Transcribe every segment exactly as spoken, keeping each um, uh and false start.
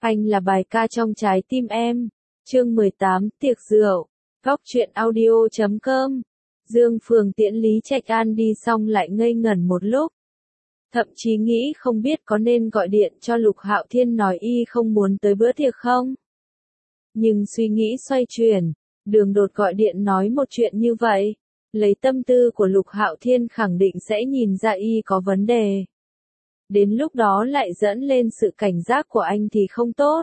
Anh là bài ca trong trái tim em. Chương mười tám, tiệc rượu. Góc truyện audio chấm com. Dương Phường tiễn Lý Trạch An đi xong lại ngây ngẩn một lúc. Thậm chí nghĩ không biết có nên gọi điện cho Lục Hạo Thiên nói y không muốn tới bữa tiệc không. Nhưng suy nghĩ xoay chuyển, Đường Đột gọi điện nói một chuyện như vậy, lấy tâm tư của Lục Hạo Thiên khẳng định sẽ nhìn ra y có vấn đề. Đến lúc đó lại dẫn lên sự cảnh giác của anh thì không tốt.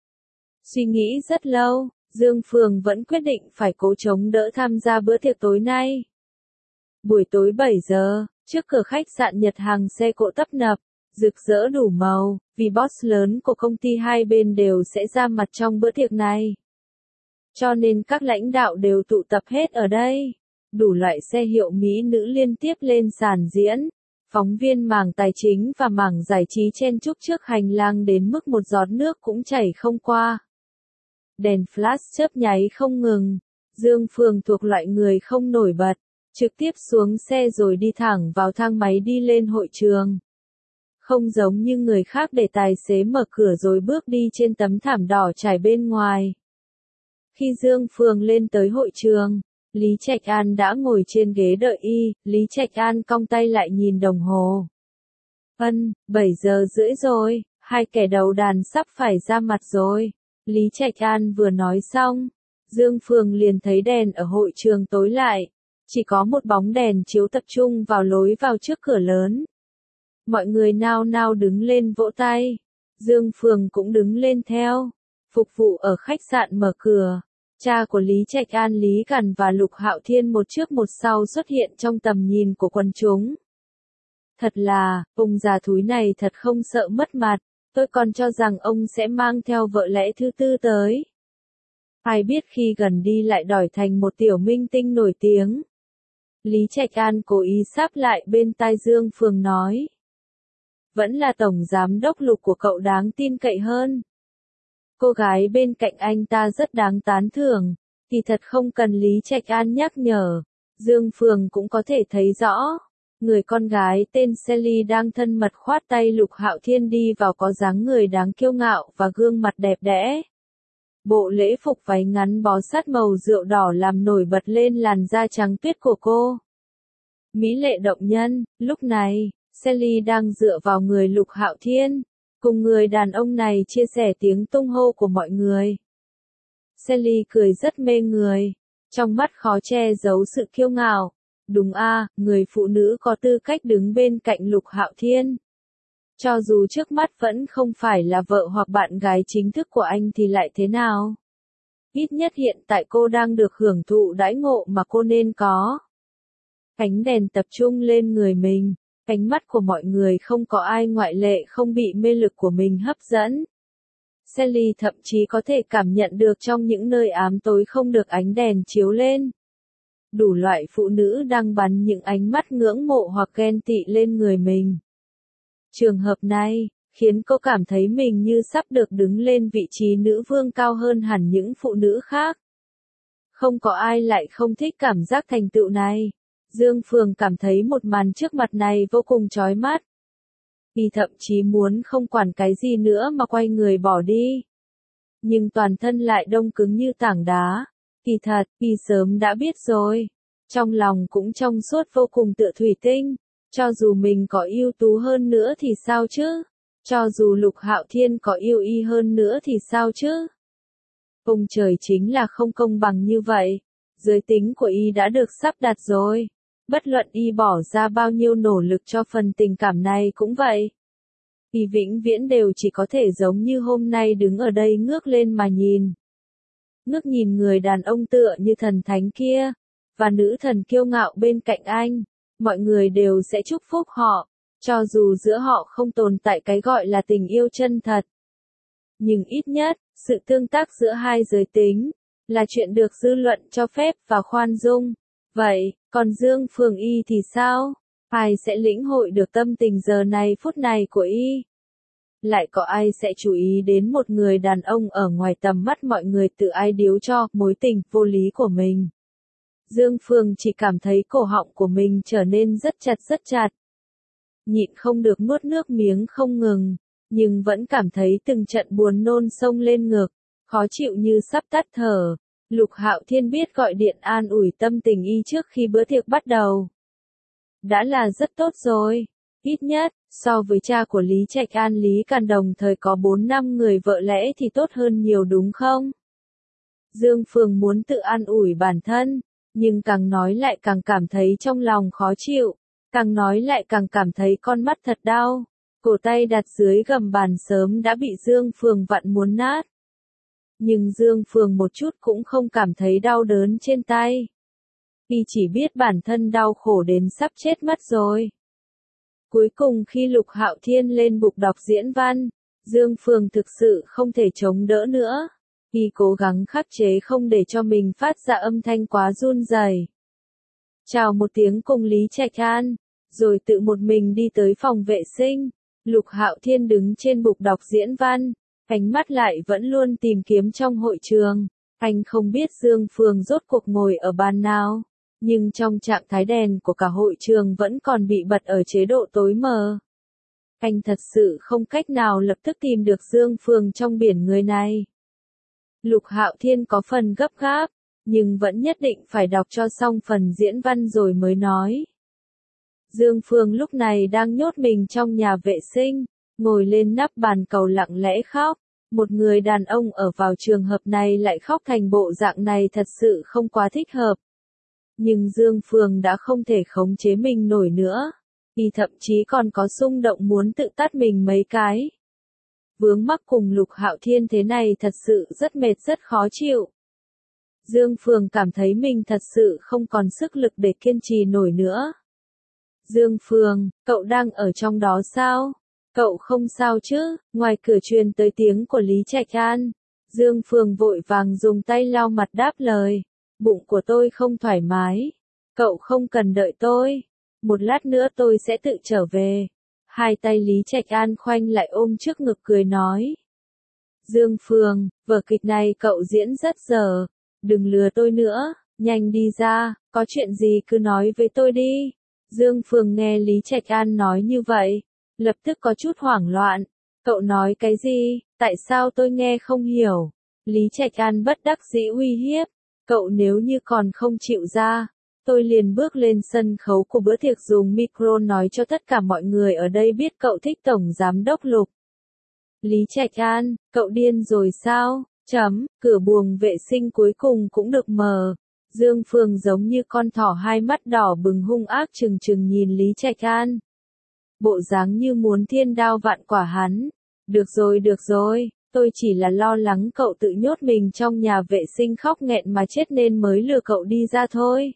Suy nghĩ rất lâu, Dương Phường vẫn quyết định phải cố chống đỡ tham gia bữa tiệc tối nay. Buổi tối bảy giờ, trước cửa khách sạn Nhật hàng xe cộ tấp nập, rực rỡ đủ màu, vì boss lớn của công ty hai bên đều sẽ ra mặt trong bữa tiệc này. Cho nên các lãnh đạo đều tụ tập hết ở đây. Đủ loại xe hiệu mỹ nữ liên tiếp lên sàn diễn. Phóng viên mảng tài chính và mảng giải trí chen chúc trước hành lang đến mức một giọt nước cũng chảy không qua. Đèn flash chớp nháy không ngừng. Dương Phường thuộc loại người không nổi bật, trực tiếp xuống xe rồi đi thẳng vào thang máy đi lên hội trường. Không giống như người khác để tài xế mở cửa rồi bước đi trên tấm thảm đỏ trải bên ngoài. Khi Dương Phường lên tới hội trường, Lý Trạch An đã ngồi trên ghế đợi y. Lý Trạch An cong tay lại nhìn đồng hồ. Ân, bảy giờ rưỡi rồi, hai kẻ đầu đàn sắp phải ra mặt rồi. Lý Trạch An vừa nói xong, Dương Phường liền thấy đèn ở hội trường tối lại. Chỉ có một bóng đèn chiếu tập trung vào lối vào trước cửa lớn. Mọi người nao nao đứng lên vỗ tay. Dương Phường cũng đứng lên theo. Phục vụ ở khách sạn mở cửa. Cha của Lý Trạch An Lý Cẩn và Lục Hạo Thiên một trước một sau xuất hiện trong tầm nhìn của quần chúng. Thật là, ông già thúi này thật không sợ mất mặt, tôi còn cho rằng ông sẽ mang theo vợ lẽ thứ tư tới. Ai biết khi gần đi lại đòi thành một tiểu minh tinh nổi tiếng. Lý Trạch An cố ý sáp lại bên tai Dương Phường nói. Vẫn là tổng giám đốc Lục của cậu đáng tin cậy hơn. Cô gái bên cạnh anh ta rất đáng tán thưởng, thì thật không cần Lý Trạch An nhắc nhở. Dương Phường cũng có thể thấy rõ. Người con gái tên Sally đang thân mật khoát tay Lục Hạo Thiên đi vào có dáng người đáng kiêu ngạo và gương mặt đẹp đẽ. Bộ lễ phục váy ngắn bó sát màu rượu đỏ làm nổi bật lên làn da trắng tuyết của cô. Mỹ lệ động nhân, lúc này, Sally đang dựa vào người Lục Hạo Thiên, cùng người đàn ông này chia sẻ tiếng tung hô của mọi người. Sally cười rất mê người, trong mắt khó che giấu sự kiêu ngạo. Đúng a, người phụ nữ có tư cách đứng bên cạnh Lục Hạo Thiên. Cho dù trước mắt vẫn không phải là vợ hoặc bạn gái chính thức của anh thì lại thế nào? Ít nhất hiện tại cô đang được hưởng thụ đãi ngộ mà cô nên có. Ánh đèn tập trung lên người mình, ánh mắt của mọi người không có ai ngoại lệ không bị mê lực của mình hấp dẫn. Sally thậm chí có thể cảm nhận được trong những nơi ám tối không được ánh đèn chiếu lên. Đủ loại phụ nữ đang bắn những ánh mắt ngưỡng mộ hoặc ghen tị lên người mình. Trường hợp này, khiến cô cảm thấy mình như sắp được đứng lên vị trí nữ vương cao hơn hẳn những phụ nữ khác. Không có ai lại không thích cảm giác thành tựu này. Dương Phường cảm thấy một màn trước mặt này vô cùng chói mắt. Y thậm chí muốn không quản cái gì nữa mà quay người bỏ đi. Nhưng toàn thân lại đông cứng như tảng đá. Kỳ thật, Y sớm đã biết rồi. Trong lòng cũng trong suốt vô cùng tựa thủy tinh. Cho dù mình có ưu tú hơn nữa thì sao chứ? Cho dù Lục Hạo Thiên có yêu Y hơn nữa thì sao chứ? Ông trời chính là không công bằng như vậy. Giới tính của Y đã được sắp đặt rồi. Bất luận Y bỏ ra bao nhiêu nỗ lực cho phần tình cảm này cũng vậy. Y vĩnh viễn đều chỉ có thể giống như hôm nay đứng ở đây ngước lên mà nhìn. Ngước nhìn người đàn ông tựa như thần thánh kia, và nữ thần kiêu ngạo bên cạnh anh, mọi người đều sẽ chúc phúc họ, cho dù giữa họ không tồn tại cái gọi là tình yêu chân thật. Nhưng ít nhất, sự tương tác giữa hai giới tính, là chuyện được dư luận cho phép và khoan dung. Vậy, còn Dương Phường Y thì sao? Ai sẽ lĩnh hội được tâm tình giờ này phút này của Y? Lại có ai sẽ chú ý đến một người đàn ông ở ngoài tầm mắt mọi người tự ai điếu cho mối tình vô lý của mình? Dương Phường chỉ cảm thấy cổ họng của mình trở nên rất chặt rất chặt. Nhịn không được nuốt nước miếng không ngừng. nhưng vẫn cảm thấy từng trận buồn nôn xông lên ngực, khó chịu như sắp tắt thở. Lục Hạo Thiên biết gọi điện an ủi tâm tình y trước khi bữa tiệc bắt đầu. Đã là rất tốt rồi, ít nhất, so với cha của Lý Trạch An Lý Càn đồng thời có bốn năm người vợ lẽ thì tốt hơn nhiều đúng không? Dương Phường muốn tự an ủi bản thân, nhưng càng nói lại càng cảm thấy trong lòng khó chịu, càng nói lại càng cảm thấy con mắt thật đau, cổ tay đặt dưới gầm bàn sớm đã bị Dương Phường vặn muốn nát. Nhưng Dương Phường một chút cũng không cảm thấy đau đớn trên tay. Y chỉ biết bản thân đau khổ đến sắp chết mất rồi. Cuối cùng khi Lục Hạo Thiên lên bục đọc diễn văn, Dương Phường thực sự không thể chống đỡ nữa. Y cố gắng khắc chế không để cho mình phát ra âm thanh quá run rẩy. Chào một tiếng cùng Lý Trạch An, rồi tự một mình đi tới phòng vệ sinh. Lục Hạo Thiên đứng trên bục đọc diễn văn, ánh mắt lại vẫn luôn tìm kiếm trong hội trường. Anh không biết Dương Phường rốt cuộc ngồi ở bàn nào, nhưng trong trạng thái đèn của cả hội trường vẫn còn bị bật ở chế độ tối mờ. Anh thật sự không cách nào lập tức tìm được Dương Phường trong biển người này. Lục Hạo Thiên có phần gấp gáp, nhưng vẫn nhất định phải đọc cho xong phần diễn văn rồi mới nói. Dương Phường lúc này đang nhốt mình trong nhà vệ sinh, ngồi lên nắp bàn cầu lặng lẽ khóc. Một người đàn ông ở vào trường hợp này lại khóc thành bộ dạng này thật sự không quá thích hợp. Nhưng Dương Phường đã không thể khống chế mình nổi nữa. Y thậm chí còn có xung động muốn tự tát mình mấy cái. Vướng mắc cùng Lục Hạo Thiên thế này thật sự rất mệt rất khó chịu. Dương Phường cảm thấy mình thật sự không còn sức lực để kiên trì nổi nữa. Dương Phường, cậu đang ở trong đó sao? Cậu không sao chứ? Ngoài cửa truyền tới tiếng của Lý Trạch An. Dương Phường vội vàng dùng tay lau mặt đáp lời. Bụng của tôi không thoải mái. Cậu không cần đợi tôi. Một lát nữa tôi sẽ tự trở về. Hai tay Lý Trạch An khoanh lại ôm trước ngực cười nói. Dương Phường, vở kịch này cậu diễn rất dở. Đừng lừa tôi nữa, nhanh đi ra, có chuyện gì cứ nói với tôi đi. Dương Phường nghe Lý Trạch An nói như vậy, lập tức có chút hoảng loạn. Cậu nói cái gì, tại sao tôi nghe không hiểu? Lý Trạch An bất đắc dĩ uy hiếp. Cậu nếu như còn không chịu ra, tôi liền bước lên sân khấu của bữa tiệc dùng micro nói cho tất cả mọi người ở đây biết cậu thích Tổng Giám đốc Lục. Lý Trạch An, cậu điên rồi sao? Chấm, cửa buồng vệ sinh cuối cùng cũng được mở. Dương Phường giống như con thỏ hai mắt đỏ bừng hung ác trừng trừng nhìn Lý Trạch An. Bộ dáng như muốn thiên đao vạn quả hắn. Được rồi được rồi, tôi chỉ là lo lắng cậu tự nhốt mình trong nhà vệ sinh khóc nghẹn mà chết nên mới lừa cậu đi ra thôi.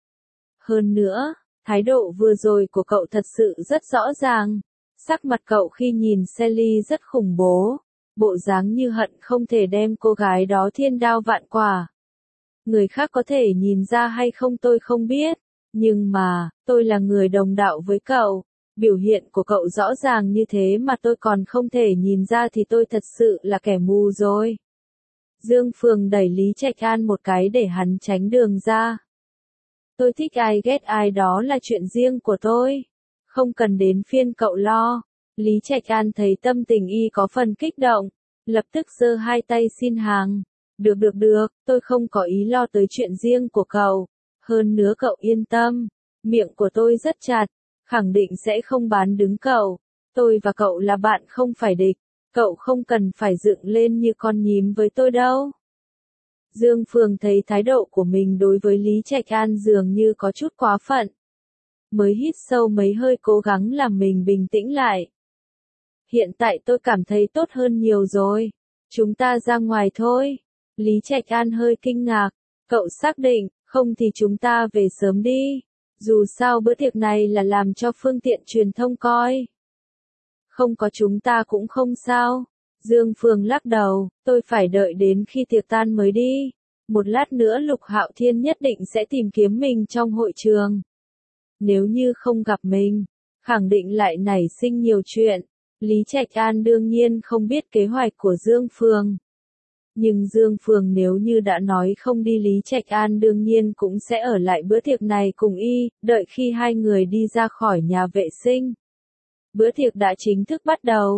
Hơn nữa, thái độ vừa rồi của cậu thật sự rất rõ ràng. Sắc mặt cậu khi nhìn Sally rất khủng bố. Bộ dáng như hận không thể đem cô gái đó thiên đao vạn quả. Người khác có thể nhìn ra hay không tôi không biết. Nhưng mà, tôi là người đồng đạo với cậu. Biểu hiện của cậu rõ ràng như thế mà tôi còn không thể nhìn ra thì tôi thật sự là kẻ mù rồi. Dương Phường đẩy Lý Trạch An một cái để hắn tránh đường ra. Tôi thích ai ghét ai đó là chuyện riêng của tôi. Không cần đến phiên cậu lo. Lý Trạch An thấy tâm tình y có phần kích động. Lập tức giơ hai tay xin hàng. Được được được, tôi không có ý lo tới chuyện riêng của cậu. Hơn nữa cậu yên tâm. Miệng của tôi rất chặt. Khẳng định sẽ không bán đứng cậu. Tôi và cậu là bạn không phải địch. Cậu không cần phải dựng lên như con nhím với tôi đâu. Dương Phường thấy thái độ của mình đối với Lý Trạch An dường như có chút quá phận. Mới hít sâu mấy hơi cố gắng làm mình bình tĩnh lại. Hiện tại tôi cảm thấy tốt hơn nhiều rồi. Chúng ta ra ngoài thôi. Lý Trạch An hơi kinh ngạc. Cậu xác định, không thì chúng ta về sớm đi. Dù sao bữa tiệc này là làm cho phương tiện truyền thông coi. Không có chúng ta cũng không sao. Dương Phường lắc đầu, tôi phải đợi đến khi tiệc tan mới đi. Một lát nữa Lục Hạo Thiên nhất định sẽ tìm kiếm mình trong hội trường. Nếu như không gặp mình, khẳng định lại nảy sinh nhiều chuyện. Lý Trạch An đương nhiên không biết kế hoạch của Dương Phường. Nhưng Dương Phường nếu như đã nói không đi Lý Trạch An đương nhiên cũng sẽ ở lại bữa tiệc này cùng y, đợi khi hai người đi ra khỏi nhà vệ sinh. Bữa tiệc đã chính thức bắt đầu.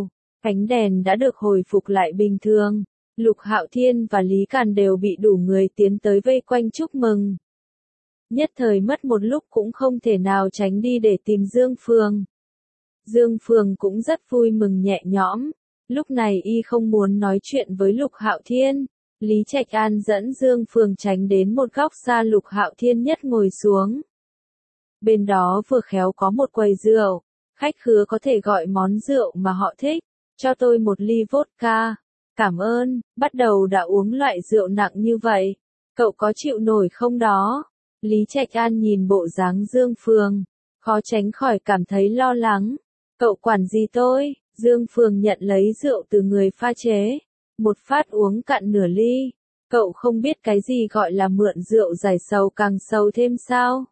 Ánh đèn đã được hồi phục lại bình thường. Lục Hạo Thiên và Lý Càn đều bị đủ người tiến tới vây quanh chúc mừng. Nhất thời mất một lúc cũng không thể nào tránh đi để tìm Dương Phường. Dương Phường cũng rất vui mừng nhẹ nhõm. Lúc này y không muốn nói chuyện với Lục Hạo Thiên. Lý Trạch An dẫn Dương Phường tránh đến một góc xa Lục Hạo Thiên nhất ngồi xuống. Bên đó vừa khéo có một quầy rượu. Khách khứa có thể gọi món rượu mà họ thích. Cho tôi một ly vodka. Cảm ơn, bắt đầu đã uống loại rượu nặng như vậy. Cậu có chịu nổi không đó? Lý Trạch An nhìn bộ dáng Dương Phường. Khó tránh khỏi cảm thấy lo lắng. Cậu quản gì tôi? Dương Phường nhận lấy rượu từ người pha chế. Một phát uống cạn nửa ly. Cậu không biết cái gì gọi là mượn rượu giải sầu càng sầu thêm sao?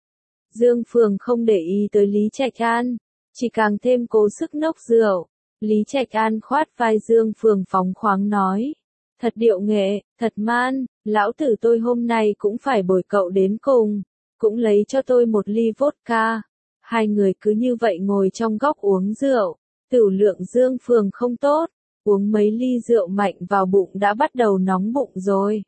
Dương Phường không để ý tới Lý Trạch An. Chỉ càng thêm cố sức nốc rượu. Lý Trạch An khoát vai Dương Phường phóng khoáng nói. Thật điệu nghệ, thật man, lão tử tôi hôm nay cũng phải bồi cậu đến cùng. Cũng lấy cho tôi một ly vodka. Hai người cứ như vậy ngồi trong góc uống rượu. Tửu lượng Dương Phường không tốt. Uống mấy ly rượu mạnh vào bụng đã bắt đầu nóng bụng rồi.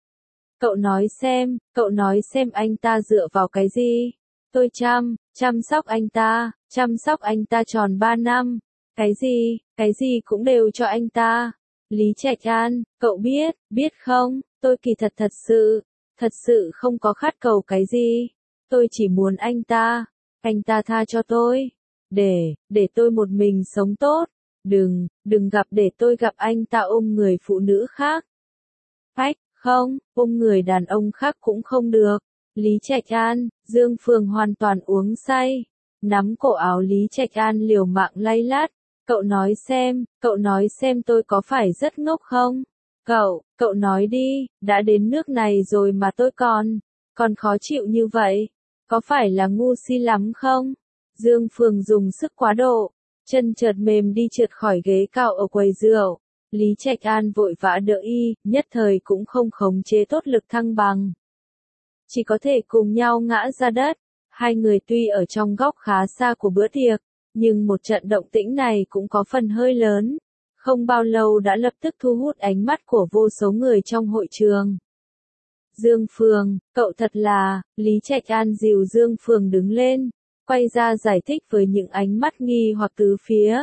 Cậu nói xem, cậu nói xem anh ta dựa vào cái gì? Tôi chăm, chăm sóc anh ta, chăm sóc anh ta tròn ba năm. Cái gì, cái gì cũng đều cho anh ta. Lý Trạch An, cậu biết, biết không, tôi kỳ thật thật sự, thật sự không có khát cầu cái gì. Tôi chỉ muốn anh ta, anh ta tha cho tôi. Để, để tôi một mình sống tốt. Đừng, đừng gặp để tôi gặp anh ta ôm người phụ nữ khác. Phách, không, ôm người đàn ông khác cũng không được. Lý Trạch An, Dương Phường hoàn toàn uống say. Nắm cổ áo Lý Trạch An liều mạng lay lát. Cậu nói xem, cậu nói xem tôi có phải rất ngốc không? Cậu, cậu nói đi, đã đến nước này rồi mà tôi còn, còn khó chịu như vậy. Có phải là ngu si lắm không? Dương Phường dùng sức quá độ. Chân chợt mềm đi trượt khỏi ghế cao ở quầy rượu. Lý Trạch An vội vã đỡ y, nhất thời cũng không khống chế tốt lực thăng bằng. Chỉ có thể cùng nhau ngã ra đất. Hai người tuy ở trong góc khá xa của bữa tiệc, nhưng một trận động tĩnh này cũng có phần hơi lớn. Không bao lâu đã lập tức thu hút ánh mắt của vô số người trong hội trường. Dương Phường, cậu thật là, Lý Trạch An dìu Dương Phường đứng lên. Quay ra giải thích với những ánh mắt nghi hoặc tứ phía.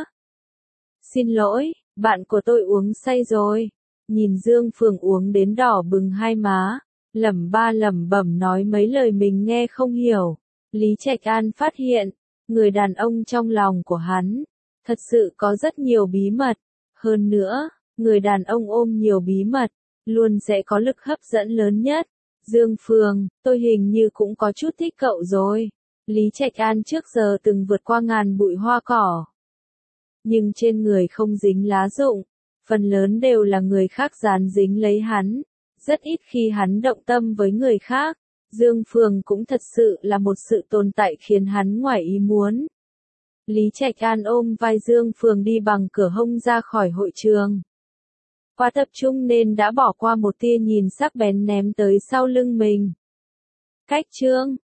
Xin lỗi, bạn của tôi uống say rồi. Nhìn Dương Phường uống đến đỏ bừng hai má, lẩm ba lẩm bẩm nói mấy lời mình nghe không hiểu. Lý Trạch An phát hiện, người đàn ông trong lòng của hắn, thật sự có rất nhiều bí mật. Hơn nữa, người đàn ông ôm nhiều bí mật, luôn sẽ có lực hấp dẫn lớn nhất. Dương Phường, tôi hình như cũng có chút thích cậu rồi. Lý Trạch An trước giờ từng vượt qua ngàn bụi hoa cỏ. Nhưng trên người không dính lá rụng, phần lớn đều là người khác dán dính lấy hắn. Rất ít khi hắn động tâm với người khác. Dương Phường cũng thật sự là một sự tồn tại khiến hắn ngoài ý muốn. Lý Trạch An ôm vai Dương Phường đi bằng cửa hông ra khỏi hội trường. Quá tập trung nên đã bỏ qua một tia nhìn sắc bén ném tới sau lưng mình. Cách chương